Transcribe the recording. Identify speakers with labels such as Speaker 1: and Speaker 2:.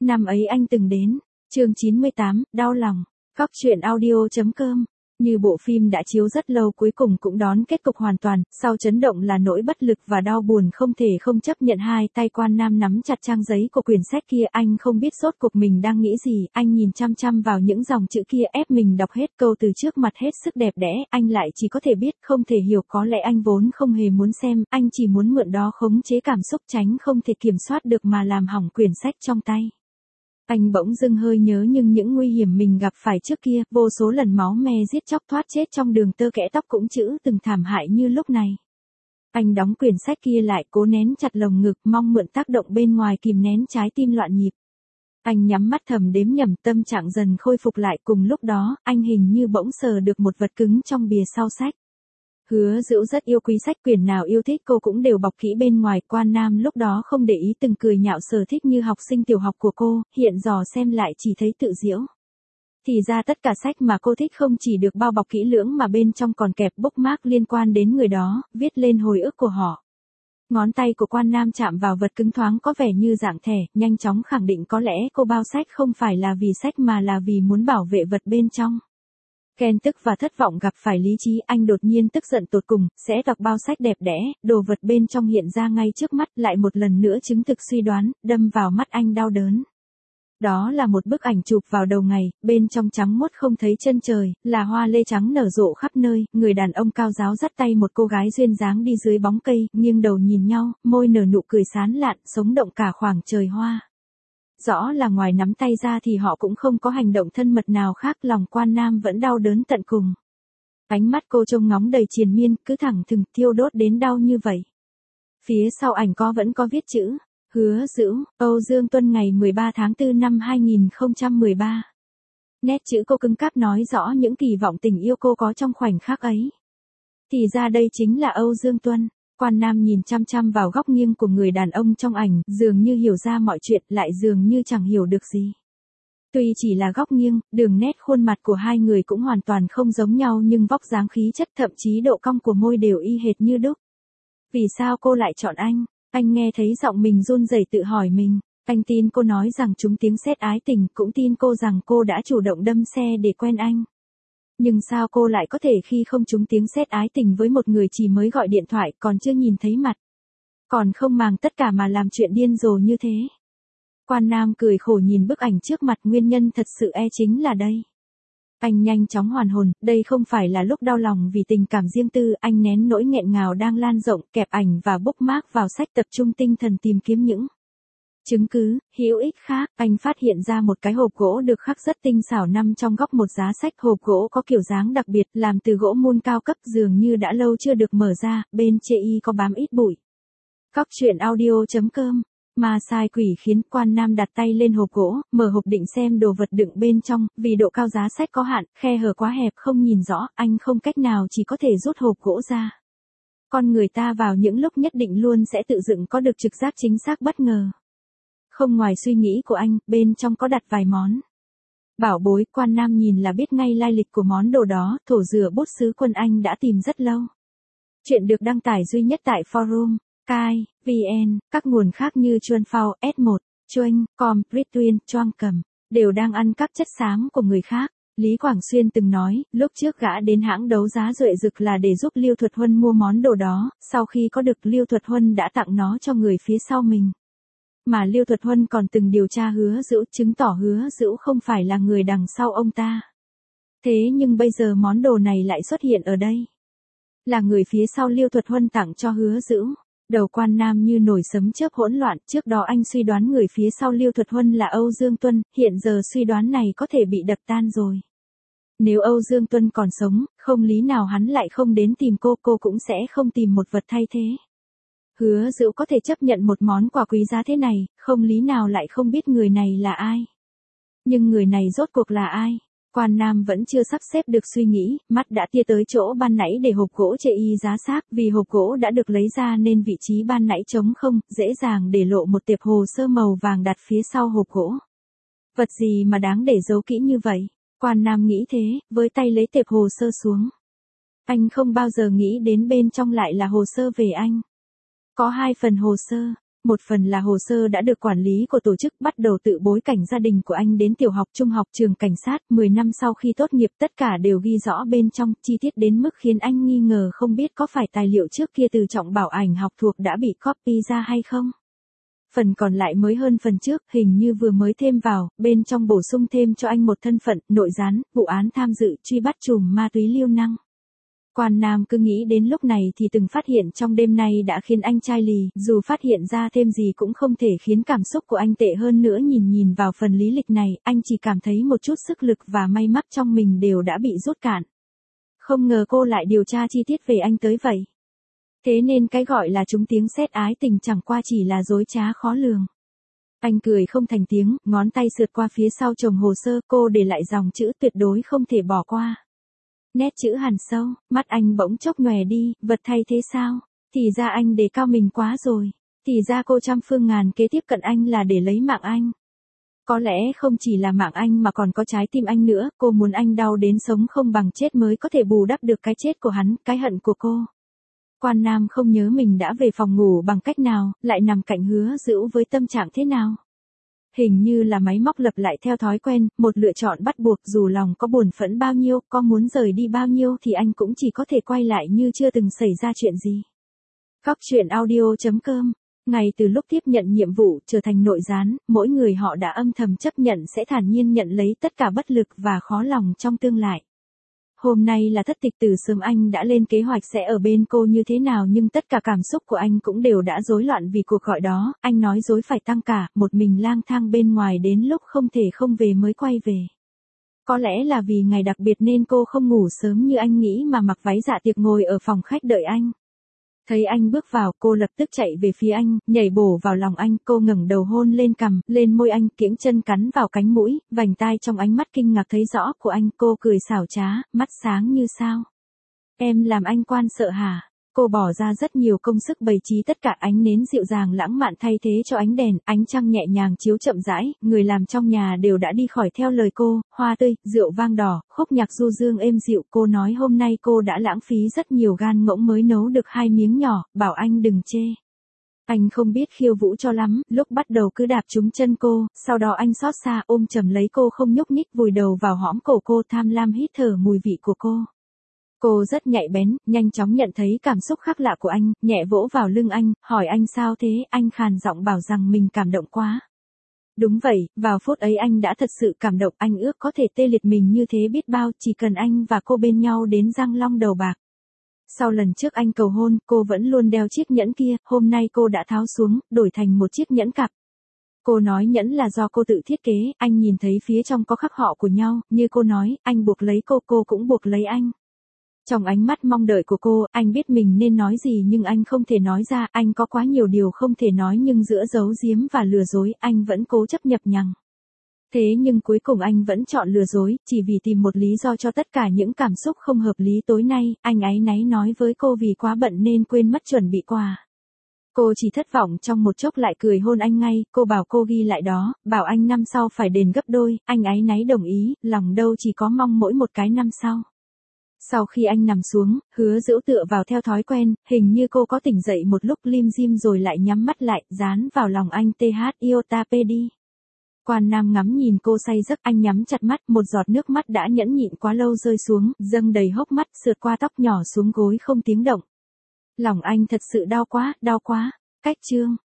Speaker 1: Năm ấy anh từng đến. Chương 98, đau lòng. Góc truyện audio.com. Như bộ phim đã chiếu rất lâu cuối cùng cũng đón kết cục hoàn toàn, sau chấn động là nỗi bất lực và đau buồn không thể không chấp nhận. Hai tay Quan Nam nắm chặt trang giấy của quyển sách kia, anh không biết rốt cuộc mình đang nghĩ gì, anh nhìn chăm chăm vào những dòng chữ kia ép mình đọc hết câu từ trước mặt hết sức đẹp đẽ, anh lại chỉ có thể biết, không thể hiểu, có lẽ anh vốn không hề muốn xem, anh chỉ muốn mượn đó khống chế cảm xúc tránh không thể kiểm soát được mà làm hỏng quyển sách trong tay. Anh bỗng dưng hơi nhớ những nguy hiểm mình gặp phải trước kia, vô số lần máu me giết chóc thoát chết trong đường tơ kẽ tóc cũng chữ từng thảm hại như lúc này. Anh đóng quyển sách kia lại, cố nén chặt lồng ngực, mong mượn tác động bên ngoài kìm nén trái tim loạn nhịp. Anh nhắm mắt thầm đếm nhầm, tâm trạng dần khôi phục lại. Cùng lúc đó, anh hình như bỗng sờ được một vật cứng trong bìa sau sách. Hứa Dữu rất yêu quý sách, quyển nào yêu thích cô cũng đều bọc kỹ bên ngoài. Quan Nam lúc đó không để ý, từng cười nhạo sở thích như học sinh tiểu học của cô, hiện dò xem lại chỉ thấy tự giễu. Thì ra tất cả sách mà cô thích không chỉ được bao bọc kỹ lưỡng mà bên trong còn kẹp bookmark liên quan đến người đó, viết lên hồi ức của họ. Ngón tay của Quan Nam chạm vào vật cứng thoáng có vẻ như dạng thẻ, nhanh chóng khẳng định có lẽ cô bao sách không phải là vì sách mà là vì muốn bảo vệ vật bên trong. Ghen tức và thất vọng gặp phải lý trí, anh đột nhiên tức giận tột cùng, sẽ đọc bao sách đẹp đẽ, đồ vật bên trong hiện ra ngay trước mắt, lại một lần nữa chứng thực suy đoán, đâm vào mắt anh đau đớn. Đó là một bức ảnh chụp vào đầu ngày, bên trong trắng muốt không thấy chân trời, là hoa lê trắng nở rộ khắp nơi, người đàn ông cao ráo dắt tay một cô gái duyên dáng đi dưới bóng cây, nghiêng đầu nhìn nhau, môi nở nụ cười sán lạn, sống động cả khoảng trời hoa. Rõ là ngoài nắm tay ra thì họ cũng không có hành động thân mật nào khác, lòng Quan Nam vẫn đau đớn tận cùng. Ánh mắt cô trông ngóng đầy triền miên, cứ thẳng thừng thiêu đốt đến đau như vậy. Phía sau ảnh vẫn có viết chữ, Hứa Dữu, Âu Dương Tuân ngày 13 tháng 4 năm 2013. Nét chữ cô cứng cáp nói rõ những kỳ vọng tình yêu cô có trong khoảnh khắc ấy. Thì ra đây chính là Âu Dương Tuân. Quan Nam nhìn chăm chăm vào góc nghiêng của người đàn ông trong ảnh, dường như hiểu ra mọi chuyện, lại dường như chẳng hiểu được gì. Tuy chỉ là góc nghiêng, đường nét khuôn mặt của hai người cũng hoàn toàn không giống nhau, nhưng vóc dáng, khí chất, thậm chí độ cong của môi đều y hệt như đúc. Vì sao cô lại chọn anh? Anh nghe thấy giọng mình run rẩy tự hỏi mình. Anh tin cô nói rằng trúng tiếng sét ái tình, cũng tin cô rằng cô đã chủ động đâm xe để quen anh. Nhưng sao cô lại có thể khi không trúng tiếng sét ái tình với một người chỉ mới gọi điện thoại, còn chưa nhìn thấy mặt, còn không màng tất cả mà làm chuyện điên rồ như thế? Quan Nam cười khổ nhìn bức ảnh trước mặt, nguyên nhân thật sự chính là đây. Anh nhanh chóng hoàn hồn, đây không phải là lúc đau lòng vì tình cảm riêng tư, anh nén nỗi nghẹn ngào đang lan rộng, kẹp ảnh và bookmark vào sách, tập trung tinh thần tìm kiếm những chứng cứ hữu ích khác. Anh phát hiện ra một cái hộp gỗ được khắc rất tinh xảo nằm trong góc một giá sách. Hộp gỗ có kiểu dáng đặc biệt, làm từ gỗ mun cao cấp, dường như đã lâu chưa được mở ra, bên chê y có bám ít bụi. Góc truyện audio.com. Ma sai quỷ khiến. Quan Nam đặt tay lên hộp gỗ, mở hộp định xem đồ vật đựng bên trong, vì độ cao giá sách có hạn, khe hở quá hẹp không nhìn rõ, anh không cách nào, chỉ có thể rút hộp gỗ ra. Con người ta vào những lúc nhất định luôn sẽ tự dựng có được trực giác chính xác bất ngờ. Không ngoài suy nghĩ của anh, bên trong có đặt vài món bảo bối. Quan Nam nhìn là biết ngay lai lịch của món đồ đó, thổ rửa bút sứ quân anh đã tìm rất lâu. Chuyện được đăng tải duy nhất tại forum Kai, VN, các nguồn khác như Chuan Phao, S1, Chuanh, Com, Britwin, Choang Cầm, đều đang ăn các chất xám của người khác. Lý Quảng Xuyên từng nói, lúc trước gã đến hãng đấu giá Duệ Dực là để giúp Liêu Thuật Huân mua món đồ đó, sau khi có được Liêu Thuật Huân đã tặng nó cho người phía sau mình. Mà Liêu Thuật Huân còn từng điều tra Hứa Dữu, chứng tỏ Hứa Dữu không phải là người đằng sau ông ta. Thế nhưng bây giờ món đồ này lại xuất hiện ở đây. Là người phía sau Liêu Thuật Huân tặng cho Hứa Dữu. Đầu Quan Nam như nổi sấm chớp hỗn loạn, trước đó anh suy đoán người phía sau Liêu Thuật Huân là Âu Dương Tuân, hiện giờ suy đoán này có thể bị đập tan rồi. Nếu Âu Dương Tuân còn sống, không lý nào hắn lại không đến tìm cô cũng sẽ không tìm một vật thay thế. Hứa Dữu có thể chấp nhận một món quà quý giá thế này, không lý nào lại không biết người này là ai. Nhưng người này rốt cuộc là ai? Quan Nam vẫn chưa sắp xếp được suy nghĩ, mắt đã tia tới chỗ ban nãy để hộp gỗ chê y giá xác, vì hộp gỗ đã được lấy ra nên vị trí ban nãy trống không, dễ dàng để lộ một tệp hồ sơ màu vàng đặt phía sau hộp gỗ. Vật gì mà đáng để giấu kỹ như vậy? Quan Nam nghĩ thế, với tay lấy tệp hồ sơ xuống. Anh không bao giờ nghĩ đến bên trong lại là hồ sơ về anh. Có 2 phần hồ sơ. Một phần là hồ sơ đã được quản lý của tổ chức, bắt đầu tự bối cảnh gia đình của anh đến tiểu học, trung học, trường cảnh sát, 10 năm sau khi tốt nghiệp tất cả đều ghi rõ bên trong, chi tiết đến mức khiến anh nghi ngờ không biết có phải tài liệu trước kia từ Trọng bảo ảnh học thuộc đã bị copy ra hay không. Phần còn lại mới hơn phần trước, hình như vừa mới thêm vào, bên trong bổ sung thêm cho anh một thân phận, nội gián, vụ án tham dự, truy bắt trùm ma túy Liêu Năng. Quan Nam cứ nghĩ đến lúc này thì từng phát hiện trong đêm nay đã khiến anh chai lì, dù phát hiện ra thêm gì cũng không thể khiến cảm xúc của anh tệ hơn nữa. Nhìn vào phần lý lịch này, anh chỉ cảm thấy một chút sức lực và may mắn trong mình đều đã bị rút cạn. Không ngờ cô lại điều tra chi tiết về anh tới vậy. Thế nên cái gọi là trúng tiếng sét ái tình chẳng qua chỉ là dối trá khó lường. Anh cười không thành tiếng, ngón tay sượt qua phía sau chồng hồ sơ, cô để lại dòng chữ tuyệt đối không thể bỏ qua. Nét chữ hằn sâu, mắt anh bỗng chốc nhòe đi, vật thay thế sao? Thì ra anh đề cao mình quá rồi. Thì ra cô trăm phương ngàn kế tiếp cận anh là để lấy mạng anh. Có lẽ không chỉ là mạng anh mà còn có trái tim anh nữa, cô muốn anh đau đến sống không bằng chết mới có thể bù đắp được cái chết của hắn, cái hận của cô. Quan Nam không nhớ mình đã về phòng ngủ bằng cách nào, lại nằm cạnh Hứa Dữu với tâm trạng thế nào. Hình như là máy móc lặp lại theo thói quen, một lựa chọn bắt buộc, dù lòng có buồn phẫn bao nhiêu, có muốn rời đi bao nhiêu thì anh cũng chỉ có thể quay lại như chưa từng xảy ra chuyện gì. Góc truyện audio.com. Ngay từ lúc tiếp nhận nhiệm vụ trở thành nội gián, mỗi người họ đã âm thầm chấp nhận sẽ thản nhiên nhận lấy tất cả bất lực và khó lòng trong tương lai. Hôm nay là thất tịch, từ sớm anh đã lên kế hoạch sẽ ở bên cô như thế nào, nhưng tất cả cảm xúc của anh cũng đều đã rối loạn vì cuộc gọi đó. Anh nói dối phải tăng cả, một mình lang thang bên ngoài đến lúc không thể không về mới quay về. Có lẽ là vì ngày đặc biệt nên cô không ngủ sớm như anh nghĩ mà mặc váy dạ tiệc ngồi ở phòng khách đợi anh. Thấy anh bước vào, cô lập tức chạy về phía anh, nhảy bổ vào lòng anh, cô ngẩng đầu hôn lên cằm, lên môi anh, kiễng chân cắn vào cánh mũi, vành tai trong ánh mắt kinh ngạc thấy rõ của anh, cô cười xảo trá, mắt sáng như sao. Em làm anh Quan sợ hả? Cô bỏ ra rất nhiều công sức bày trí tất cả, ánh nến dịu dàng lãng mạn thay thế cho ánh đèn, ánh trăng nhẹ nhàng chiếu chậm rãi, người làm trong nhà đều đã đi khỏi theo lời cô, hoa tươi, rượu vang đỏ, khúc nhạc du dương êm dịu. Cô nói hôm nay cô đã lãng phí rất nhiều gan ngỗng mới nấu được 2 miếng nhỏ, bảo anh đừng chê. Anh không biết khiêu vũ cho lắm, lúc bắt đầu cứ đạp trúng chân cô, sau đó anh xót xa ôm chầm lấy cô không nhúc nhích, vùi đầu vào hõm cổ cô, tham lam hít thở mùi vị của cô. Cô rất nhạy bén, nhanh chóng nhận thấy cảm xúc khác lạ của anh, nhẹ vỗ vào lưng anh, hỏi anh sao thế, anh khàn giọng bảo rằng mình cảm động quá. Đúng vậy, vào phút ấy anh đã thật sự cảm động, anh ước có thể tê liệt mình như thế biết bao, chỉ cần anh và cô bên nhau đến răng long đầu bạc. Sau lần trước anh cầu hôn, cô vẫn luôn đeo chiếc nhẫn kia, hôm nay cô đã tháo xuống, đổi thành một chiếc nhẫn cặp. Cô nói nhẫn là do cô tự thiết kế, anh nhìn thấy phía trong có khắc họ của nhau, như cô nói, anh buộc lấy cô cũng buộc lấy anh. Trong ánh mắt mong đợi của cô, anh biết mình nên nói gì nhưng anh không thể nói ra, anh có quá nhiều điều không thể nói nhưng giữa giấu giếm và lừa dối, anh vẫn cố chấp nhập nhằng. Thế nhưng cuối cùng anh vẫn chọn lừa dối, chỉ vì tìm một lý do cho tất cả những cảm xúc không hợp lý. Tối nay, anh áy náy nói với cô vì quá bận nên quên mất chuẩn bị quà. Cô chỉ thất vọng trong một chốc lại cười hôn anh ngay, cô bảo cô ghi lại đó, bảo anh năm sau phải đền gấp đôi, anh áy náy đồng ý, lòng đâu chỉ có mong mỗi một cái năm sau. Sau khi anh nằm xuống, Hứa Dữu tựa vào theo thói quen, hình như cô có tỉnh dậy một lúc lim dim rồi lại nhắm mắt lại, dán vào lòng anh iota đi. Quan Nam ngắm nhìn cô say giấc, anh nhắm chặt mắt, một giọt nước mắt đã nhẫn nhịn quá lâu rơi xuống, dâng đầy hốc mắt, sượt qua tóc nhỏ xuống gối không tiếng động. Lòng anh thật sự đau quá. Cách chương